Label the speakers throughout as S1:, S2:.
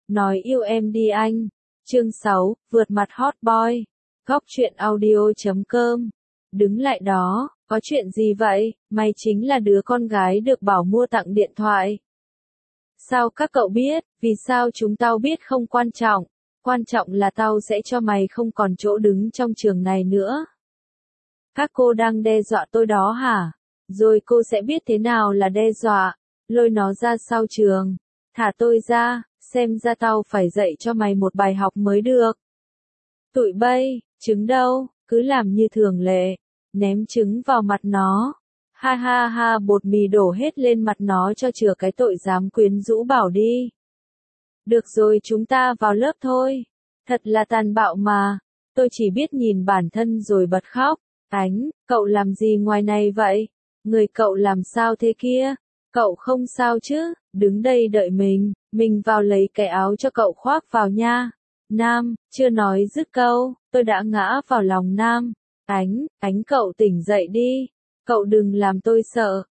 S1: Nói yêu em đi anh. Chương 6, vượt mặt hot boy. Góc truyện audio.com. Đứng lại đó, có chuyện gì vậy? Mày chính là đứa con gái được bảo mua tặng điện thoại. Sao các cậu biết? Vì sao chúng tao biết không quan trọng. Quan trọng là tao sẽ cho mày không còn chỗ đứng trong trường này nữa. Các cô đang đe dọa tôi đó hả? Rồi cô sẽ biết thế nào là đe dọa. Lôi nó ra sau trường. Thả tôi ra, xem ra tao phải dạy cho mày một bài học mới được. Tụi bay, trứng đâu, cứ làm như thường lệ. Ném trứng vào mặt nó. Ha ha ha, bột mì đổ hết lên mặt nó cho chừa cái tội dám quyến rũ Bảo đi. Được rồi, chúng ta vào lớp thôi. Thật là tàn bạo mà. Tôi chỉ biết nhìn bản thân rồi bật khóc. Ánh, cậu làm gì ngoài này vậy? Người cậu làm sao thế kia? Cậu không sao chứ? Đứng đây đợi mình vào lấy cái áo cho cậu khoác vào nha. Nam, chưa nói dứt câu, tôi đã ngã vào lòng Nam. Ánh cậu tỉnh dậy đi. Cậu đừng làm tôi sợ.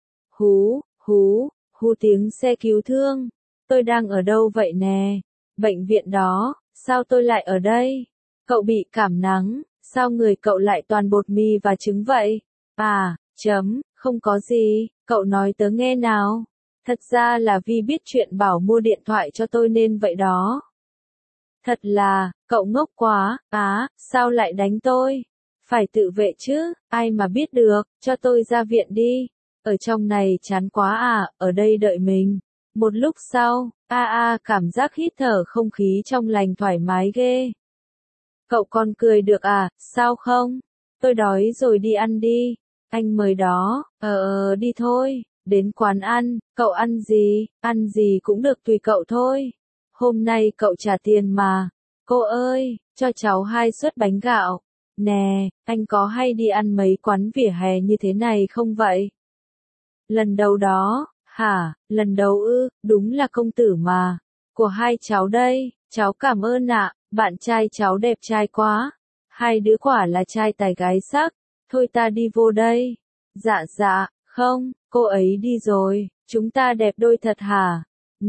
S1: Hú tiếng xe cứu thương. Tôi đang ở đâu vậy nè? Bệnh viện đó, sao tôi lại ở đây? Cậu bị cảm nắng, sao người cậu lại toàn bột mì và trứng vậy? Không có gì, cậu nói tớ nghe nào. Thật ra là Vi biết chuyện Bảo mua điện thoại cho tôi nên vậy đó. Thật là, cậu ngốc quá, sao lại đánh tôi? Phải tự vệ chứ, ai mà biết được, cho tôi ra viện đi. Ở trong này chán quá ở đây đợi mình. Một lúc sau, cảm giác hít thở không khí trong lành thoải mái ghê. Cậu còn cười được sao không? Tôi đói rồi, đi ăn đi. Anh mời đó, đi thôi, đến quán ăn, cậu ăn gì cũng được tùy cậu thôi. Hôm nay cậu trả tiền mà. Cô ơi, cho cháu 2 suất bánh gạo. Nè, anh có hay đi ăn mấy quán vỉa hè như thế này không vậy? Lần đầu đó, hả? Lần đầu ư? Đúng là công tử mà. Của hai cháu đây, cháu cảm ơn ạ, bạn trai cháu đẹp trai quá. Hai đứa quả là trai tài gái sắc. Thôi ta đi vô đây. Dạ, không, cô ấy đi rồi, chúng ta đẹp đôi thật hả?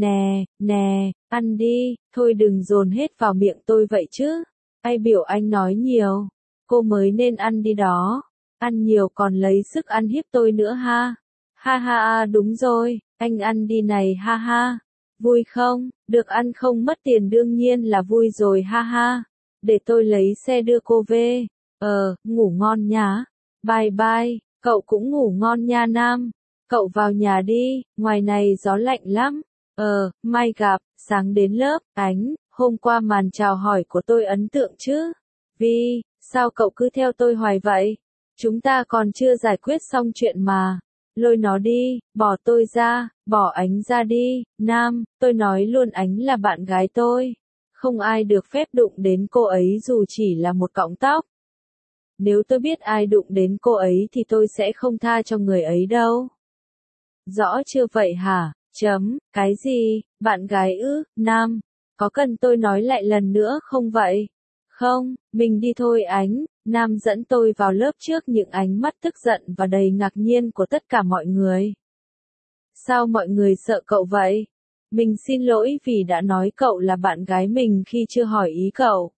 S1: Nè, ăn đi, thôi đừng dồn hết vào miệng tôi vậy chứ. Ai biểu anh nói nhiều, cô mới nên ăn đi đó. Ăn nhiều còn lấy sức ăn hiếp tôi nữa ha. Ha, đúng rồi, anh ăn đi này, ha. Vui không? Được ăn không mất tiền đương nhiên là vui rồi, ha. Để tôi lấy xe đưa cô về. Ngủ ngon nhá. Bye, cậu cũng ngủ ngon nha Nam. Cậu vào nhà đi, ngoài này gió lạnh lắm. Mai gặp, sáng đến lớp. Ánh, hôm qua màn chào hỏi của tôi ấn tượng chứ? Vi, sao cậu cứ theo tôi hoài vậy? Chúng ta còn chưa giải quyết xong chuyện mà. Lôi nó đi, bỏ tôi ra, bỏ Ánh ra đi. Nam, tôi nói luôn Ánh là bạn gái tôi. Không ai được phép đụng đến cô ấy dù chỉ là một cọng tóc. Nếu tôi biết ai đụng đến cô ấy thì tôi sẽ không tha cho người ấy đâu. Rõ chưa vậy hả? Cái gì? Bạn gái ư? Nam, có cần tôi nói lại lần nữa không vậy? Không, mình đi thôi Ánh. Nam dẫn tôi vào lớp trước những ánh mắt tức giận và đầy ngạc nhiên của tất cả mọi người. Sao mọi người sợ cậu vậy? Mình xin lỗi vì đã nói cậu là bạn gái mình khi chưa hỏi ý cậu.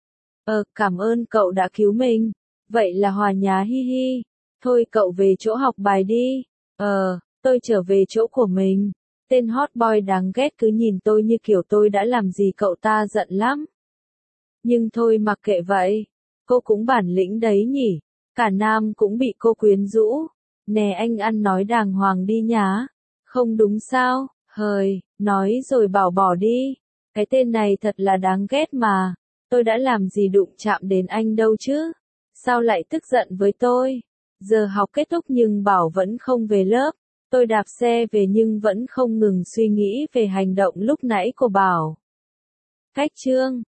S1: Cảm ơn cậu đã cứu mình. Vậy là hòa nhá, hi. Thôi cậu về chỗ học bài đi. Tôi trở về chỗ của mình. Tên hot boy đáng ghét cứ nhìn tôi như kiểu tôi đã làm gì cậu ta giận lắm. Nhưng thôi mặc kệ vậy. Cô cũng bản lĩnh đấy nhỉ. Cả Nam cũng bị cô quyến rũ. Nè anh ăn nói đàng hoàng đi nhá. Không đúng sao? Hời, nói rồi bảo bỏ đi. Cái tên này thật là đáng ghét mà. Tôi đã làm gì đụng chạm đến anh đâu chứ? Sao lại tức giận với tôi? Giờ học kết thúc nhưng Bảo vẫn không về lớp. Tôi đạp xe về nhưng vẫn không ngừng suy nghĩ về hành động lúc nãy của Bảo. Cách chương